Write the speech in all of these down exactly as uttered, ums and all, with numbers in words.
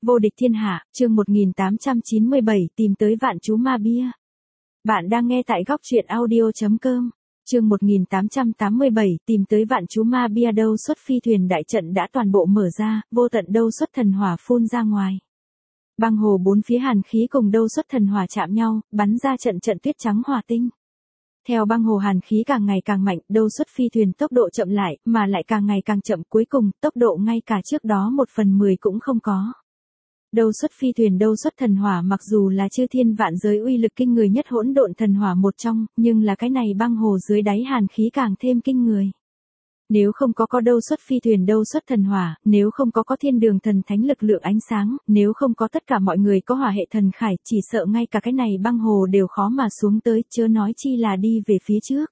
Vô địch thiên hạ, chương một nghìn tám trăm chín mươi bảy, tìm tới vạn chú ma bia. Bạn đang nghe tại góc truyện audio chấm com. Chương một nghìn tám trăm tám mươi bảy, tìm tới vạn chú ma bia. Đâu xuất phi thuyền đại trận đã toàn bộ mở ra, vô tận đâu xuất thần hỏa phun ra ngoài. Băng hồ bốn phía hàn khí cùng đâu xuất thần hỏa chạm nhau, bắn ra trận trận tuyết trắng hỏa tinh. Theo băng hồ hàn khí càng ngày càng mạnh, đâu xuất phi thuyền tốc độ chậm lại, mà lại càng ngày càng chậm, cuối cùng tốc độ ngay cả trước đó một phần mười cũng không có. Đâu xuất phi thuyền đâu xuất thần hỏa mặc dù là chư thiên vạn giới uy lực kinh người nhất hỗn độn thần hỏa một trong, nhưng là cái này băng hồ dưới đáy hàn khí càng thêm kinh người. Nếu không có có đâu xuất phi thuyền đâu xuất thần hỏa, nếu không có có thiên đường thần thánh lực lượng ánh sáng, nếu không có tất cả mọi người có hỏa hệ thần khải, chỉ sợ ngay cả cái này băng hồ đều khó mà xuống tới, chớ nói chi là đi về phía trước.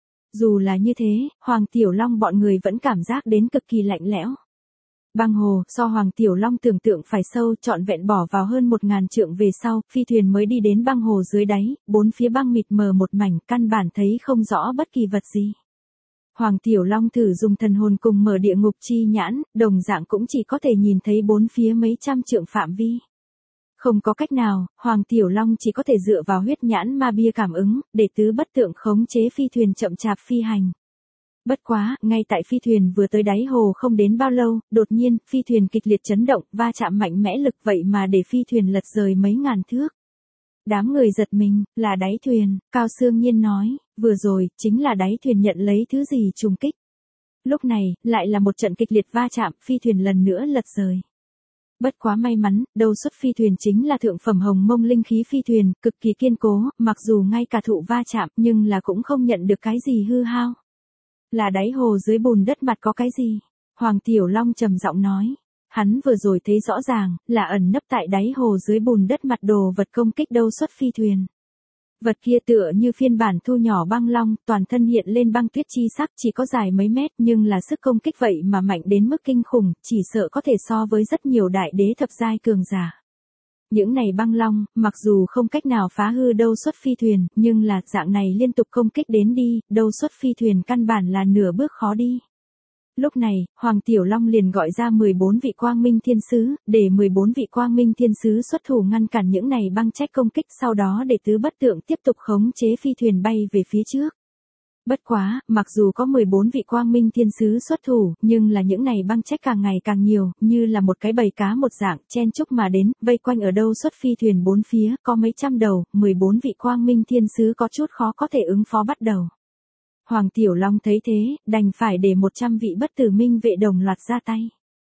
Dù là như thế, Hoàng Tiểu Long bọn người vẫn cảm giác đến cực kỳ lạnh lẽo. Băng hồ, so Hoàng Tiểu Long tưởng tượng phải sâu, trọn vẹn bỏ vào hơn một ngàn trượng về sau, phi thuyền mới đi đến băng hồ dưới đáy, bốn phía băng mịt mờ một mảnh, căn bản thấy không rõ bất kỳ vật gì. Hoàng Tiểu Long thử dùng thần hồn cùng mở địa ngục chi nhãn, đồng dạng cũng chỉ có thể nhìn thấy bốn phía mấy trăm trượng phạm vi. Không có cách nào, Hoàng Tiểu Long chỉ có thể dựa vào huyết nhãn ma bia cảm ứng, để tứ bất tượng khống chế phi thuyền chậm chạp phi hành. Bất quá, ngay tại phi thuyền vừa tới đáy hồ không đến bao lâu, đột nhiên, phi thuyền kịch liệt chấn động, va chạm mạnh mẽ lực vậy mà để phi thuyền lật rời mấy ngàn thước. Đám người giật mình, là đáy thuyền, Cao Sương Nhiên nói, vừa rồi, chính là đáy thuyền nhận lấy thứ gì trùng kích. Lúc này, lại là một trận kịch liệt va chạm, phi thuyền lần nữa lật rời. Bất quá may mắn, đâu xuất phi thuyền chính là thượng phẩm hồng mông linh khí phi thuyền, cực kỳ kiên cố, mặc dù ngay cả thụ va chạm nhưng là cũng không nhận được cái gì hư hao. Là đáy hồ dưới bùn đất mặt có cái gì? Hoàng Tiểu Long trầm giọng nói. Hắn vừa rồi thấy rõ ràng, là ẩn nấp tại đáy hồ dưới bùn đất mặt đồ vật công kích đâu xuất phi thuyền. Vật kia tựa như phiên bản thu nhỏ băng long, toàn thân hiện lên băng tuyết chi sắc, chỉ có dài mấy mét nhưng là sức công kích vậy mà mạnh đến mức kinh khủng, chỉ sợ có thể so với rất nhiều đại đế thập giai cường giả. Những này băng long, mặc dù không cách nào phá hư đâu xuất phi thuyền, nhưng là dạng này liên tục công kích đến đi, đâu xuất phi thuyền căn bản là nửa bước khó đi. Lúc này, Hoàng Tiểu Long liền gọi ra mười bốn vị quang minh thiên sứ, để mười bốn vị quang minh thiên sứ xuất thủ ngăn cản những này băng trách công kích, sau đó để tứ bất tượng tiếp tục khống chế phi thuyền bay về phía trước. Bất quá, mặc dù có mười bốn vị quang minh thiên sứ xuất thủ, nhưng là những này băng trách càng ngày càng nhiều, như là một cái bầy cá một dạng, chen chúc mà đến, vây quanh ở đâu xuất phi thuyền bốn phía, có mấy trăm đầu, mười bốn vị quang minh thiên sứ có chút khó có thể ứng phó bắt đầu. Hoàng Tiểu Long thấy thế, đành phải để một trăm vị bất tử minh vệ đồng loạt ra tay.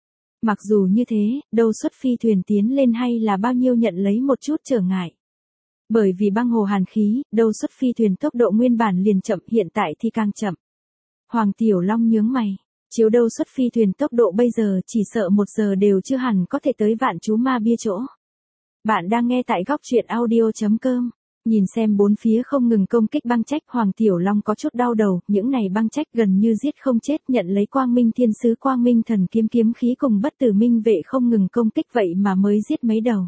Mặc dù như thế, đâu xuất phi thuyền tiến lên hay là bao nhiêu nhận lấy một chút trở ngại. Bởi vì băng hồ hàn khí, đâu xuất phi thuyền tốc độ nguyên bản liền chậm, hiện tại thì càng chậm. Hoàng Tiểu Long nhướng mày, chiếu đâu xuất phi thuyền tốc độ bây giờ chỉ sợ một giờ đều chưa hẳn có thể tới vạn chú ma bia chỗ. Bạn đang nghe tại góc truyện audio chấm com. Nhìn xem bốn phía không ngừng công kích băng trách, Hoàng Tiểu Long có chút đau đầu, những này băng trách gần như giết không chết, nhận lấy quang minh thiên sứ quang minh thần kiếm kiếm khí cùng bất tử minh vệ không ngừng công kích vậy mà mới giết mấy đầu.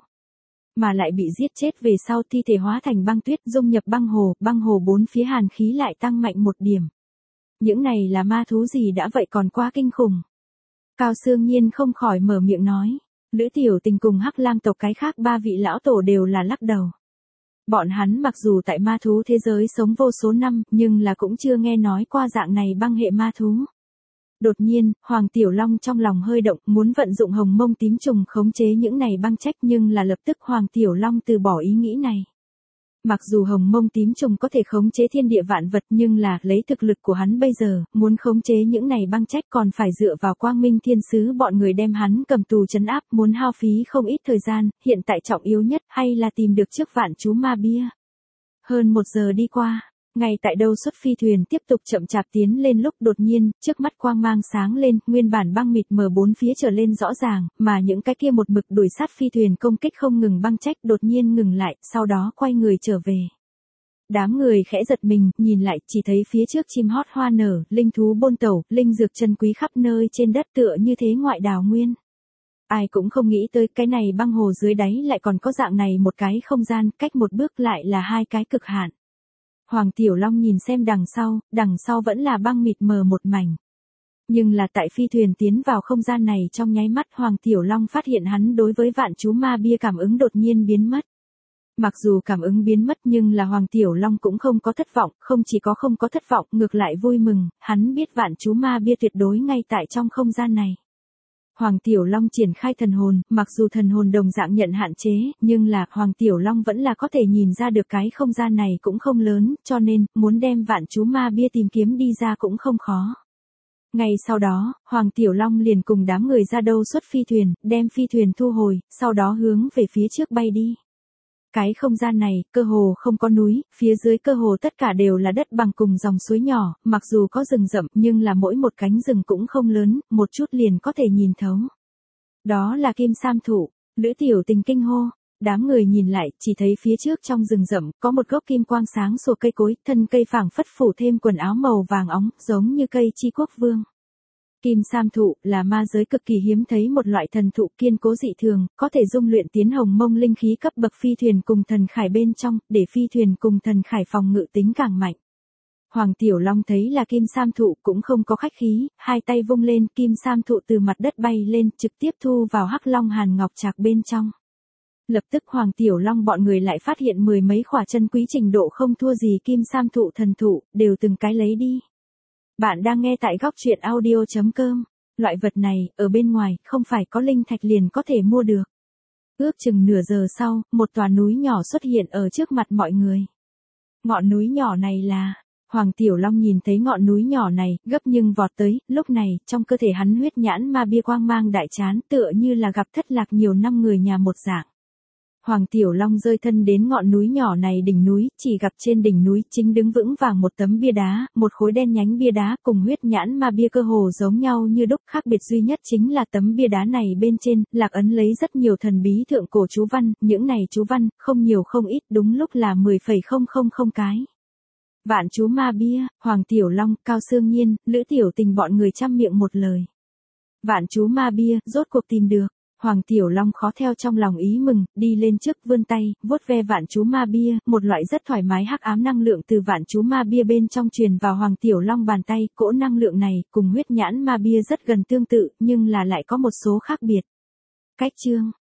Mà lại bị giết chết về sau thi thể hóa thành băng tuyết dung nhập băng hồ, băng hồ bốn phía hàn khí lại tăng mạnh một điểm. Những này là ma thú gì đã vậy còn quá kinh khủng. Cao Sương Nhiên không khỏi mở miệng nói, Lữ Tiểu Tình cùng Hắc Lang tộc cái khác ba vị lão tổ đều là lắc đầu. Bọn hắn mặc dù tại ma thú thế giới sống vô số năm, nhưng là cũng chưa nghe nói qua dạng này băng hệ ma thú. Đột nhiên, Hoàng Tiểu Long trong lòng hơi động, muốn vận dụng hồng mông tím trùng khống chế những này băng trách, nhưng là lập tức Hoàng Tiểu Long từ bỏ ý nghĩ này. Mặc dù hồng mông tím trùng có thể khống chế thiên địa vạn vật, nhưng là lấy thực lực của hắn bây giờ, muốn khống chế những này băng trách còn phải dựa vào quang minh thiên sứ bọn người đem hắn cầm tù trấn áp, muốn hao phí không ít thời gian, hiện tại trọng yếu nhất hay là tìm được trước vạn chú ma bia. Hơn một giờ đi qua, ngay tại đâu xuất phi thuyền tiếp tục chậm chạp tiến lên lúc đột nhiên, trước mắt quang mang sáng lên, nguyên bản băng mịt mờ bốn phía trở lên rõ ràng, mà những cái kia một mực đuổi sát phi thuyền công kích không ngừng băng trách đột nhiên ngừng lại, sau đó quay người trở về. Đám người khẽ giật mình, nhìn lại, chỉ thấy phía trước chim hót hoa nở, linh thú bôn tẩu, linh dược chân quý khắp nơi trên đất tựa như thế ngoại đào nguyên. Ai cũng không nghĩ tới cái này băng hồ dưới đáy lại còn có dạng này một cái không gian, cách một bước lại là hai cái cực hạn. Hoàng Tiểu Long nhìn xem đằng sau, đằng sau vẫn là băng mịt mờ một mảnh. Nhưng là tại phi thuyền tiến vào không gian này trong nháy mắt Hoàng Tiểu Long phát hiện hắn đối với vạn chú ma bia cảm ứng đột nhiên biến mất. Mặc dù cảm ứng biến mất nhưng là Hoàng Tiểu Long cũng không có thất vọng, không chỉ có không có thất vọng, ngược lại vui mừng, hắn biết vạn chú ma bia tuyệt đối ngay tại trong không gian này. Hoàng Tiểu Long triển khai thần hồn, mặc dù thần hồn đồng dạng nhận hạn chế, nhưng là Hoàng Tiểu Long vẫn là có thể nhìn ra được cái không gian này cũng không lớn, cho nên, muốn đem vạn chú ma bia tìm kiếm đi ra cũng không khó. Ngay sau đó, Hoàng Tiểu Long liền cùng đám người ra đâu xuất phi thuyền, đem phi thuyền thu hồi, sau đó hướng về phía trước bay đi. Cái không gian này, cơ hồ không có núi, phía dưới cơ hồ tất cả đều là đất bằng cùng dòng suối nhỏ, mặc dù có rừng rậm nhưng là mỗi một cánh rừng cũng không lớn, một chút liền có thể nhìn thấu. Đó là kim sam thụ, Lữ Tiểu Tình kinh hô. Đám người nhìn lại, chỉ thấy phía trước trong rừng rậm, có một gốc kim quang sáng sủa cây cối, thân cây phảng phất phủ thêm quần áo màu vàng óng, giống như cây chi quốc vương. Kim sam thụ là ma giới cực kỳ hiếm thấy một loại thần thụ kiên cố dị thường, có thể dung luyện tiến hồng mông linh khí cấp bậc phi thuyền cùng thần khải bên trong, để phi thuyền cùng thần khải phòng ngự tính càng mạnh. Hoàng Tiểu Long thấy là kim sam thụ cũng không có khách khí, hai tay vung lên, kim sam thụ từ mặt đất bay lên, trực tiếp thu vào hắc long hàn ngọc trạc bên trong. Lập tức Hoàng Tiểu Long bọn người lại phát hiện mười mấy khỏa chân quý trình độ không thua gì kim sam thụ thần thụ, đều từng cái lấy đi. Bạn đang nghe tại góc truyện audio chấm com. Loại vật này, ở bên ngoài, không phải có linh thạch liền có thể mua được. Ước chừng nửa giờ sau, một tòa núi nhỏ xuất hiện ở trước mặt mọi người. Ngọn núi nhỏ này là... Hoàng Tiểu Long nhìn thấy ngọn núi nhỏ này, gấp nhưng vọt tới, lúc này, trong cơ thể hắn huyết nhãn ma bia quang mang đại chán, tựa như là gặp thất lạc nhiều năm người nhà một dạng. Hoàng Tiểu Long rơi thân đến ngọn núi nhỏ này đỉnh núi, chỉ gặp trên đỉnh núi chính đứng vững vàng một tấm bia đá, một khối đen nhánh bia đá cùng huyết nhãn ma bia cơ hồ giống nhau như đúc, khác biệt duy nhất chính là tấm bia đá này bên trên, lạc ấn lấy rất nhiều thần bí thượng cổ chú văn, những này chú văn, không nhiều không ít, đúng lúc là mười phẩy không không không cái. Vạn chú ma bia, Hoàng Tiểu Long, Cao Sương Nhiên, Lữ Tiểu Tình bọn người trăm miệng một lời. Vạn chú ma bia, rốt cuộc tìm được. Hoàng Tiểu Long khó theo trong lòng ý mừng, đi lên trước vươn tay, vuốt ve vạn chú ma bia, một loại rất thoải mái hắc ám năng lượng từ vạn chú ma bia bên trong truyền vào Hoàng Tiểu Long bàn tay, cỗ năng lượng này, cùng huyết nhãn ma bia rất gần tương tự, nhưng là lại có một số khác biệt. Cách chương,